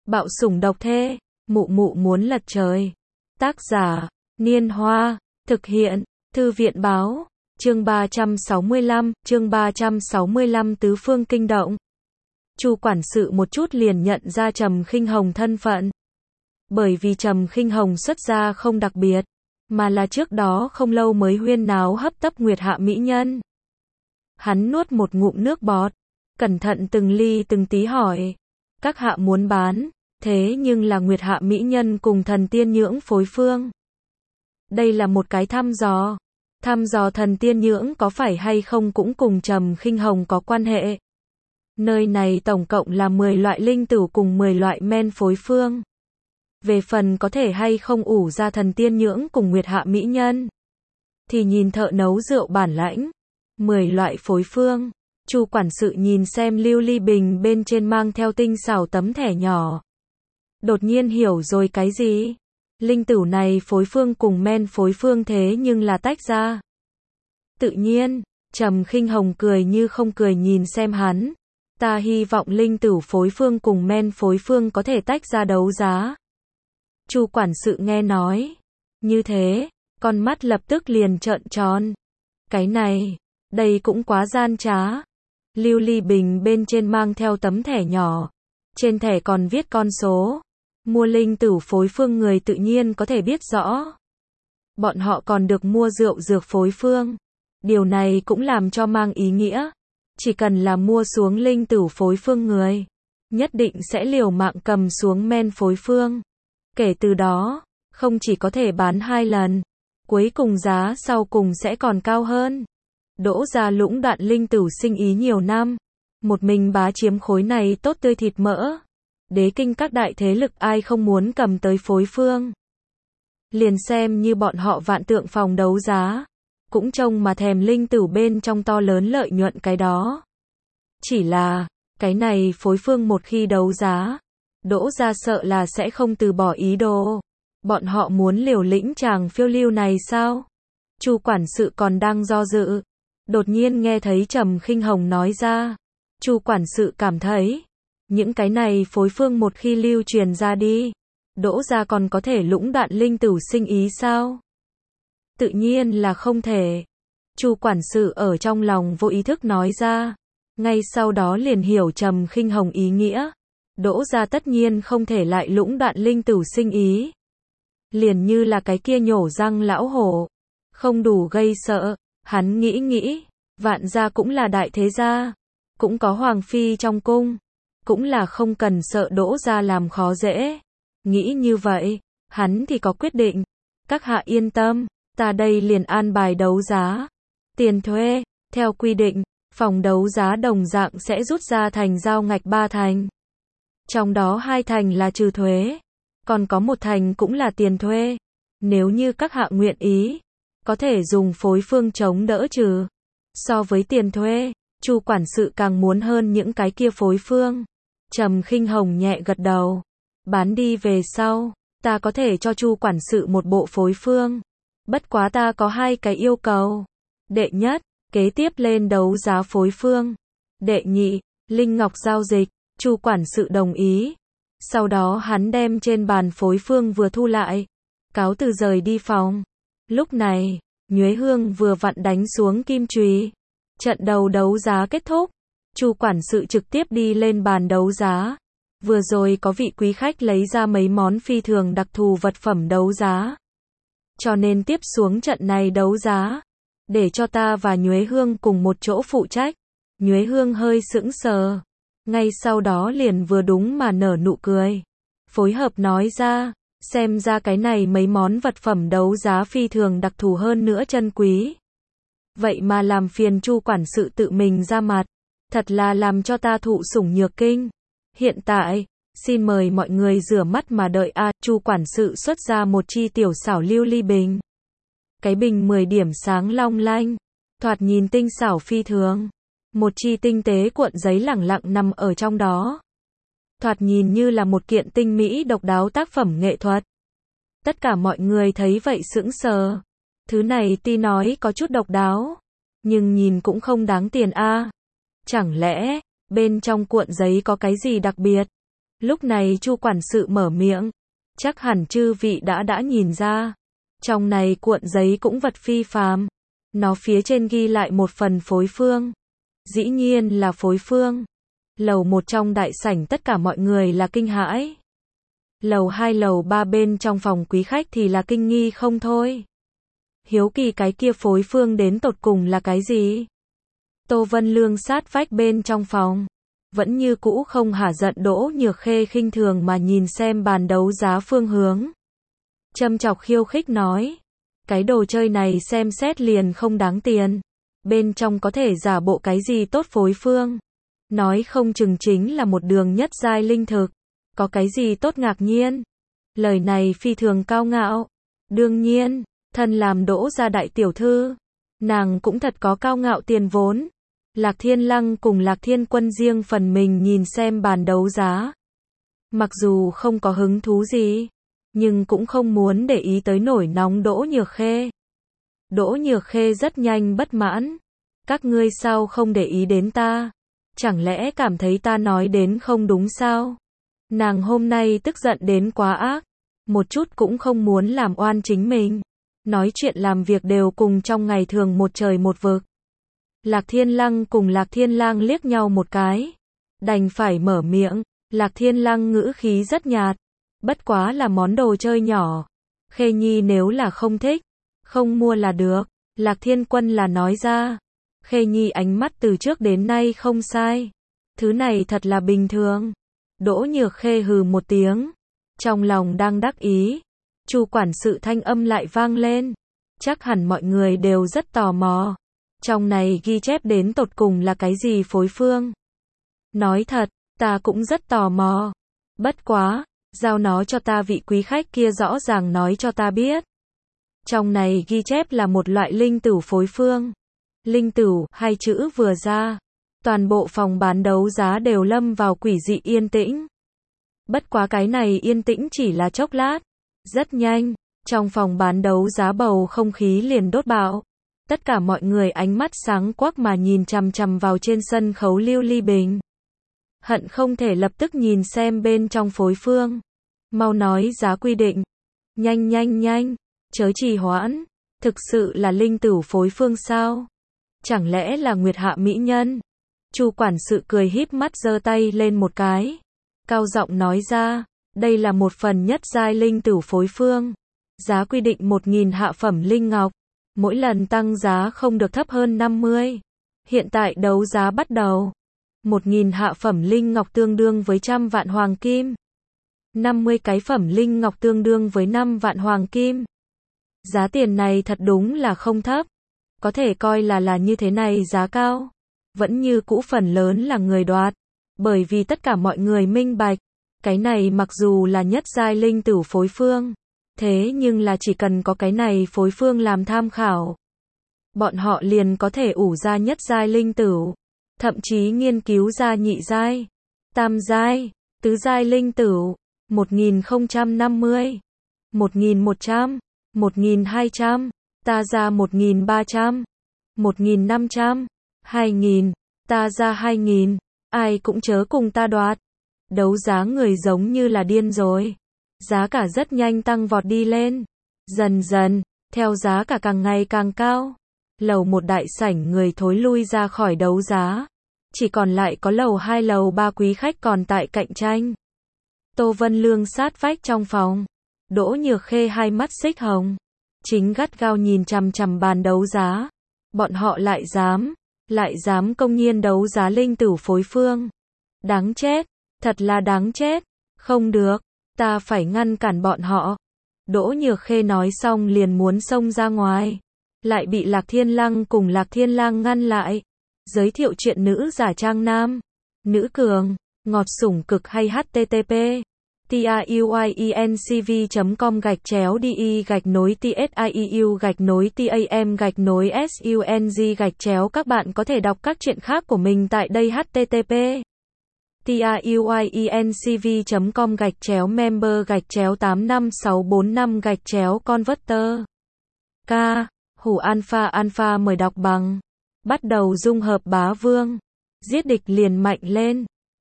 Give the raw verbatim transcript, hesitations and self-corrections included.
Bạo sủng độc thê, mụ mụ muốn lật trời. Tác giả, Niên Hoa, thực hiện, Thư viện báo, chương ba trăm sáu mươi lăm, chương ba trăm sáu mươi lăm tứ phương kinh động. Chu quản sự một chút liền nhận ra Trầm Khinh Hồng thân phận. Bởi vì Trầm Khinh Hồng xuất gia không đặc biệt, mà là trước đó không lâu mới huyên náo hấp tấp Nguyệt Hạ mỹ nhân. Hắn nuốt một ngụm nước bọt, cẩn thận từng ly từng tí hỏi, các hạ muốn bán, thế nhưng là Nguyệt Hạ mỹ nhân cùng thần tiên nhưỡng phối phương. Đây là một cái thăm dò, thăm dò thần tiên nhưỡng có phải hay không cũng cùng Trầm Khinh Hồng có quan hệ. Nơi này tổng cộng là mười loại linh tửu cùng mười loại men phối phương. Về phần có thể hay không ủ ra thần tiên nhưỡng cùng Nguyệt Hạ mỹ nhân, thì nhìn thợ nấu rượu bản lãnh. mười loại phối phương. Chu quản sự nhìn xem lưu ly bình bên trên mang theo tinh xảo tấm thẻ nhỏ. Đột nhiên hiểu rồi cái gì? Linh tửu này phối phương cùng men phối phương thế nhưng là tách ra. Tự nhiên, Trầm Khinh Hồng cười như không cười nhìn xem hắn. Ta hy vọng linh tửu phối phương cùng men phối phương có thể tách ra đấu giá. Chu quản sự nghe nói như thế, con mắt lập tức liền trợn tròn. Cái này, đây cũng quá gian trá. Lưu ly bình bên trên mang theo tấm thẻ nhỏ, trên thẻ còn viết con số. Mua linh tửu phối phương người tự nhiên có thể biết rõ. Bọn họ còn được mua rượu dược phối phương. Điều này cũng làm cho mang ý nghĩa, chỉ cần là mua xuống linh tửu phối phương người, nhất định sẽ liều mạng cầm xuống men phối phương. Kể từ đó, không chỉ có thể bán hai lần, cuối cùng giá sau cùng sẽ còn cao hơn. Đỗ gia lũng đoạn linh tửu sinh ý nhiều năm, một mình bá chiếm khối này tốt tươi thịt mỡ. Đế kinh các đại thế lực ai không muốn cầm tới phối phương. Liền xem như bọn họ Vạn Tượng phòng đấu giá, cũng trông mà thèm linh tửu bên trong to lớn lợi nhuận cái đó. Chỉ là, cái này phối phương một khi đấu giá, Đỗ gia sợ là sẽ không từ bỏ ý đồ. Bọn họ muốn liều lĩnh chàng phiêu lưu này sao? Chu quản sự còn đang do dự, đột nhiên nghe thấy Trầm Khinh Hồng nói ra. Chu quản sự cảm thấy, những cái này phối phương một khi lưu truyền ra đi, Đỗ gia còn có thể lũng đoạn linh tửu sinh ý sao? Tự nhiên là không thể. Chu quản sự ở trong lòng vô ý thức nói ra, ngay sau đó liền hiểu Trầm Khinh Hồng ý nghĩa. Đỗ gia tất nhiên không thể lại lũng đoạn linh tửu sinh ý. Liền như là cái kia nhổ răng lão hổ, không đủ gây sợ. Hắn nghĩ nghĩ, Vạn gia cũng là đại thế gia, cũng có hoàng phi trong cung, cũng là không cần sợ Đỗ gia làm khó dễ. Nghĩ như vậy, hắn thì có quyết định. Các hạ yên tâm, ta đây liền an bài đấu giá. Tiền thuê, theo quy định, phòng đấu giá đồng dạng sẽ rút ra thành giao ngạch ba thành. Trong đó hai thành là trừ thuế, còn có một thành cũng là tiền thuê. Nếu như các hạ nguyện ý, có thể dùng phối phương chống đỡ trừ. So với tiền thuê, Chu quản sự càng muốn hơn những cái kia phối phương. Trầm Khinh Hồng nhẹ gật đầu. Bán đi về sau, ta có thể cho Chu quản sự một bộ phối phương. Bất quá ta có hai cái yêu cầu. Đệ nhất, kế tiếp lên đấu giá phối phương. Đệ nhị, linh ngọc giao dịch. Chu quản sự đồng ý. Sau đó hắn đem trên bàn phối phương vừa thu lại, cáo từ rời đi phòng. Lúc này, Nhuế Hương vừa vặn đánh xuống kim chùy. Trận đầu đấu giá kết thúc. Chu quản sự trực tiếp đi lên bàn đấu giá. Vừa rồi có vị quý khách lấy ra mấy món phi thường đặc thù vật phẩm đấu giá. Cho nên tiếp xuống trận này đấu giá, để cho ta và Nhuế Hương cùng một chỗ phụ trách. Nhuế Hương hơi sững sờ, ngay sau đó liền vừa đúng mà nở nụ cười. Phối hợp nói ra, xem ra cái này mấy món vật phẩm đấu giá phi thường đặc thù hơn nữa chân quý. Vậy mà làm phiền Chu quản sự tự mình ra mặt, thật là làm cho ta thụ sủng nhược kinh. Hiện tại, xin mời mọi người rửa mắt mà đợi a. Chu quản sự xuất ra một chi tiểu xảo lưu ly bình. Cái bình mười điểm sáng long lanh, thoạt nhìn tinh xảo phi thường. Một chi tinh tế cuộn giấy lẳng lặng nằm ở trong đó. Thoạt nhìn như là một kiện tinh mỹ độc đáo tác phẩm nghệ thuật. Tất cả mọi người thấy vậy sững sờ. Thứ này tuy nói có chút độc đáo, nhưng nhìn cũng không đáng tiền a. Chẳng lẽ, bên trong cuộn giấy có cái gì đặc biệt? Lúc này Chu quản sự mở miệng. Chắc hẳn chư vị đã đã nhìn ra. Trong này cuộn giấy cũng vật phi phàm. Nó phía trên ghi lại một phần phối phương. Dĩ nhiên là phối phương. Lầu một trong đại sảnh tất cả mọi người là kinh hãi. Lầu hai lầu ba bên trong phòng quý khách thì là kinh nghi không thôi. Hiếu kỳ cái kia phối phương đến tột cùng là cái gì? Tô Vân Lương sát vách bên trong phòng. Vẫn như cũ không hả giận Đỗ Nhược Khê khinh thường mà nhìn xem bàn đấu giá phương hướng. Châm chọc khiêu khích nói. Cái đồ chơi này xem xét liền không đáng tiền. Bên trong có thể giả bộ cái gì tốt phối phương. Nói không chừng chính là một đường nhất giai linh thực. Có cái gì tốt ngạc nhiên. Lời này phi thường cao ngạo. Đương nhiên, thân làm Đỗ gia đại tiểu thư. Nàng cũng thật có cao ngạo tiền vốn. Lạc Thiên Lăng cùng Lạc Thiên Quân riêng phần mình nhìn xem bàn đấu giá. Mặc dù không có hứng thú gì, nhưng cũng không muốn để ý tới nổi nóng Đỗ Nhược Khê. Đỗ Nhược Khê rất nhanh bất mãn. Các ngươi sao không để ý đến ta? Chẳng lẽ cảm thấy ta nói đến không đúng sao? Nàng hôm nay tức giận đến quá ác. Một chút cũng không muốn làm oan chính mình. Nói chuyện làm việc đều cùng trong ngày thường một trời một vực. Lạc Thiên Lăng cùng Lạc Thiên Lang liếc nhau một cái. Đành phải mở miệng. Lạc Thiên Lăng ngữ khí rất nhạt. Bất quá là món đồ chơi nhỏ. Khê Nhi nếu là không thích, không mua là được. Lạc Thiên Quân là nói ra. Khê Nhi ánh mắt từ trước đến nay không sai. Thứ này thật là bình thường. Đỗ Nhược Khê hừ một tiếng. Trong lòng đang đắc ý. Chu quản sự thanh âm lại vang lên. Chắc hẳn mọi người đều rất tò mò. Trong này ghi chép đến tột cùng là cái gì phối phương? Nói thật, ta cũng rất tò mò. Bất quá, giao nó cho ta vị quý khách kia rõ ràng nói cho ta biết. Trong này ghi chép là một loại linh tửu phối phương. Linh tửu, hai chữ vừa ra. Toàn bộ phòng bán đấu giá đều lâm vào quỷ dị yên tĩnh. Bất quá cái này yên tĩnh chỉ là chốc lát. Rất nhanh, trong phòng bán đấu giá bầu không khí liền đốt bạo. Tất cả mọi người ánh mắt sáng quắc mà nhìn chằm chằm vào trên sân khấu Lưu Ly Bình. Hận không thể lập tức nhìn xem bên trong phối phương. Mau nói giá quy định. Nhanh nhanh nhanh, chớ trì hoãn. Thực sự là linh tửu phối phương sao? Chẳng lẽ là Nguyệt Hạ mỹ nhân? Chu quản sự cười híp mắt giơ tay lên một cái. Cao giọng nói ra, đây là một phần nhất giai linh tửu phối phương. Giá quy định một nghìn hạ phẩm linh ngọc. Mỗi lần tăng giá không được thấp hơn năm mươi. Hiện tại đấu giá bắt đầu. một nghìn hạ phẩm linh ngọc tương đương với trăm vạn hoàng kim. năm mươi cái phẩm linh ngọc tương đương với năm vạn hoàng kim. Giá tiền này thật đúng là không thấp. Có thể coi là là như thế này giá cao. Vẫn như cũ phần lớn là người đoạt. Bởi vì tất cả mọi người minh bạch. Cái này mặc dù là nhất giai linh tửu phối phương. Thế nhưng là chỉ cần có cái này phối phương làm tham khảo. Bọn họ liền có thể ủ ra nhất giai linh tửu. Thậm chí nghiên cứu ra nhị giai, tam giai, tứ giai linh tửu. một nghìn không trăm năm mươi, một nghìn một trăm, một nghìn hai trăm, ta ra một nghìn ba trăm, một nghìn năm trăm, hai nghìn, ta ra hai nghìn. Ai cũng chớ cùng ta đoạt. Đấu giá người giống như là điên rồi. Giá cả rất nhanh tăng vọt đi lên. Dần dần, theo giá cả càng ngày càng cao. Lầu một đại sảnh người thối lui ra khỏi đấu giá. Chỉ còn lại có lầu hai lầu ba quý khách còn tại cạnh tranh. Tô Vân Lương sát vách trong phòng. Đỗ Nhược Khê hai mắt xích hồng. Chính gắt gao nhìn chằm chằm bàn đấu giá. Bọn họ lại dám, lại dám công nhiên đấu giá linh tửu phối phương. Đáng chết, thật là đáng chết. Không được, ta phải ngăn cản bọn họ. Đỗ Nhược Khê nói xong liền muốn xông ra ngoài. Lại bị Lạc Thiên Lăng cùng Lạc Thiên Lang ngăn lại. Giới thiệu chuyện nữ giả trang nam. Nữ cường, ngọt sủng cực hay http tiuyencv.com gạch chéo đi gạch nối tsiu gạch nối tam gạch nối sung gạch chéo. Các bạn có thể đọc các chuyện khác của mình tại đây. Http tiuyencv.com gạch chéo member gạch chéo tám năm sáu bốn năm gạch chéo converter. K. Hủ alpha alpha mời đọc bằng. Bắt đầu dung hợp bá vương. Giết địch liền mạnh lên.